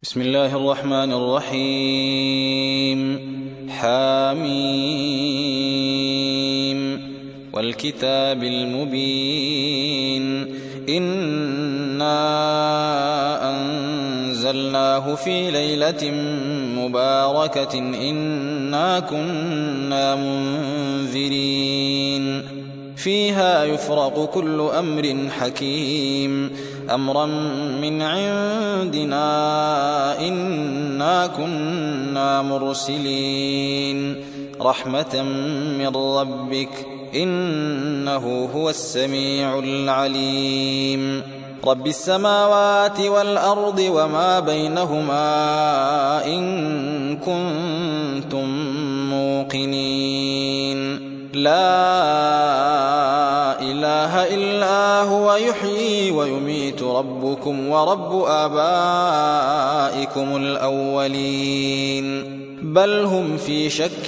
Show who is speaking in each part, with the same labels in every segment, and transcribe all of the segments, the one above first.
Speaker 1: بسم الله الرحمن الرحيم. حاميم والكتاب المبين إنا أنزلناه في ليلة مباركة إنا كنا منذرين فيها يفرق كل أمر حكيم أمرا من عندنا إنا كنا مرسلين رحمة من ربك إنه هو السميع العليم رب السماوات والأرض وما بينهما إن كنتم موقنين لا إله إلا هو يحيي ويميت ربكم ورب آبائكم الأولين بل هم في شك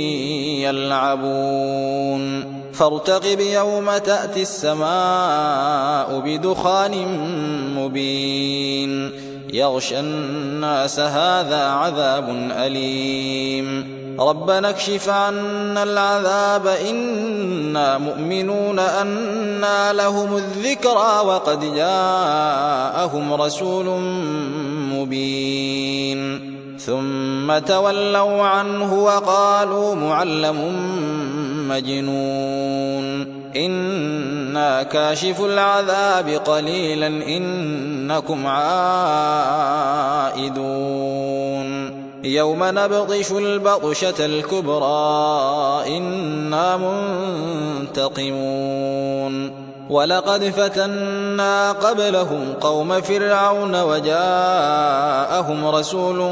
Speaker 1: يلعبون فارتقب يوم تأتي السماء بدخان مبين يغشى الناس هذا عذاب أليم ربنا اكشف عنا العذاب إنا مؤمنون أنى لهم الذكرى وقد جاءهم رسول مبين ثم تولوا عنه وقالوا معلم مجنون إنا كاشف العذاب قليلا إنكم عائدون يوم نبطش البطشة الكبرى إنا منتقمون ولقد فتنا قبلهم قوم فرعون وجاءهم رسول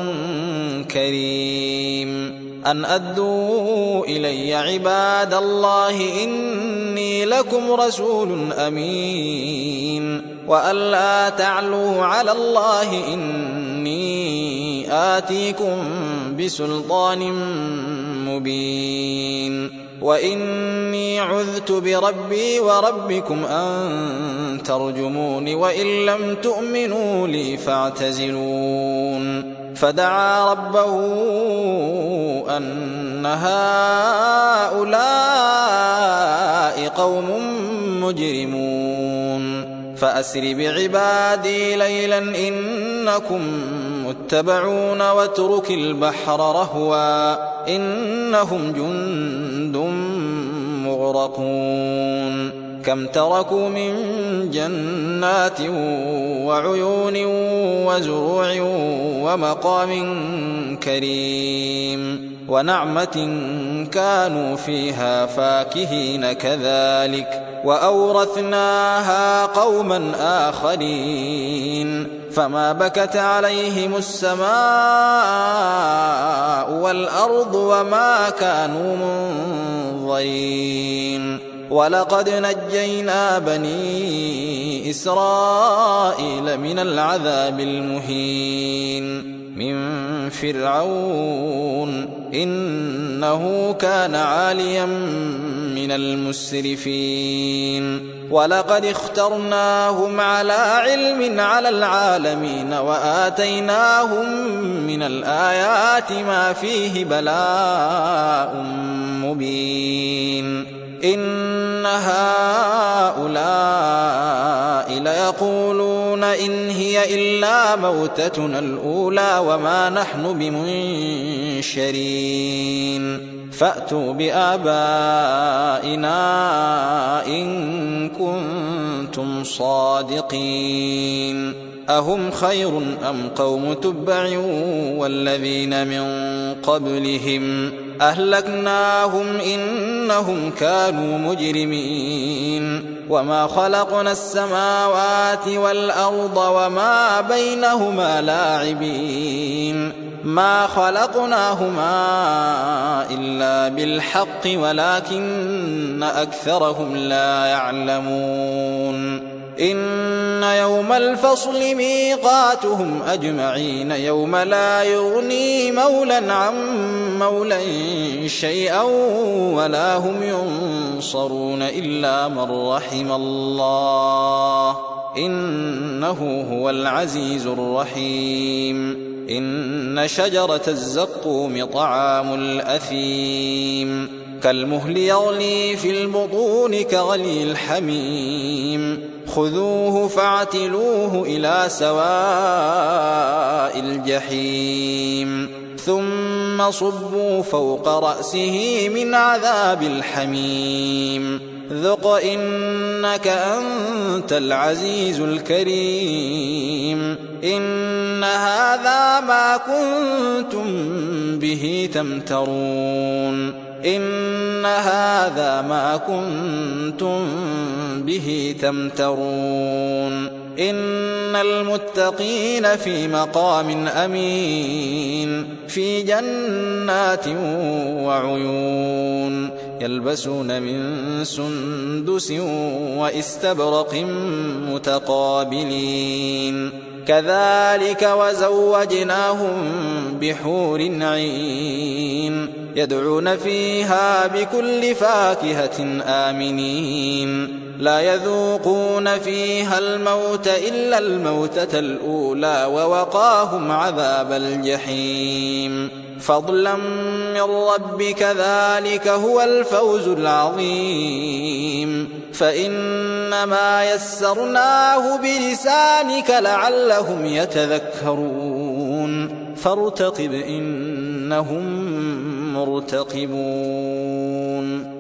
Speaker 1: كريم أن أدوا إلي عباد الله إني لكم رسول أمين وأن لا تعلوا على الله إني آتيكم بسلطان مبين وإني عذت بربي وربكم أن ترجمون وإن لم تؤمنوا لي فاعتزلون فدعا ربه أن هؤلاء قوم مجرمون فأسر بعبادي ليلا إنكم متبعون واترك البحر رهوا إنهم جند مغرقون كم تركوا من جنات وعيون وزروع ومقام كريم ونعمة كانوا فيها فاكهين كذلك وأورثناها قوما آخرين فما بكت عليهم السماء والأرض وما كانوا منظرين ولقد نجينا بني إسرائيل من العذاب المهين من فرعون إنه كان عاليا من المسرفين ولقد اخترناهم على علم على العالمين وآتيناهم من الآيات ما فيه بلاء مبين إن هؤلاء ليقولون إن هي إلا موتتنا الأولى وما نحن بمنشرين فأتوا بآبائنا إن كنتم صادقين أهم خير أم قوم تبع والذين من قبلهم أهلكناهم إنهم كانوا مجرمين وما خلقنا السماوات والأرض وما بينهما لاعبين ما خلقناهما إلا بالحق ولكن أكثرهم لا يعلمون إن يوم الفصل ميقاتهم أجمعين يوم لا يغني مولا عن مولا شيئا ولا هم ينصرون إلا من رحم الله إنه هو العزيز الرحيم إن شجرة الزقوم طعام الأثيم كالمهل يغلي في البطون كغلي الحميم خذوه فاعتلوه إلى سواء الجحيم ثم صبوا فوق رأسه من عذاب الحميم ذق إنك أنت العزيز الكريم إن هذا ما كنتم به تمترون إن هذا ما كنتم به تمترون إن المتقين في مقام أمين في جنات وعيون يلبسون من سندس واستبرق متقابلين كذلك وزوجناهم بحور عين يدعون فيها بكل فاكهة آمنين لا يذوقون فيها الموت إلا الموتة الأولى ووقاهم عذاب الجحيم فضلا من ربك ذلك هو الفوز العظيم فإنما يسرناه بلسانك لعلهم يتذكرون فارتقب إنهم مرتقبون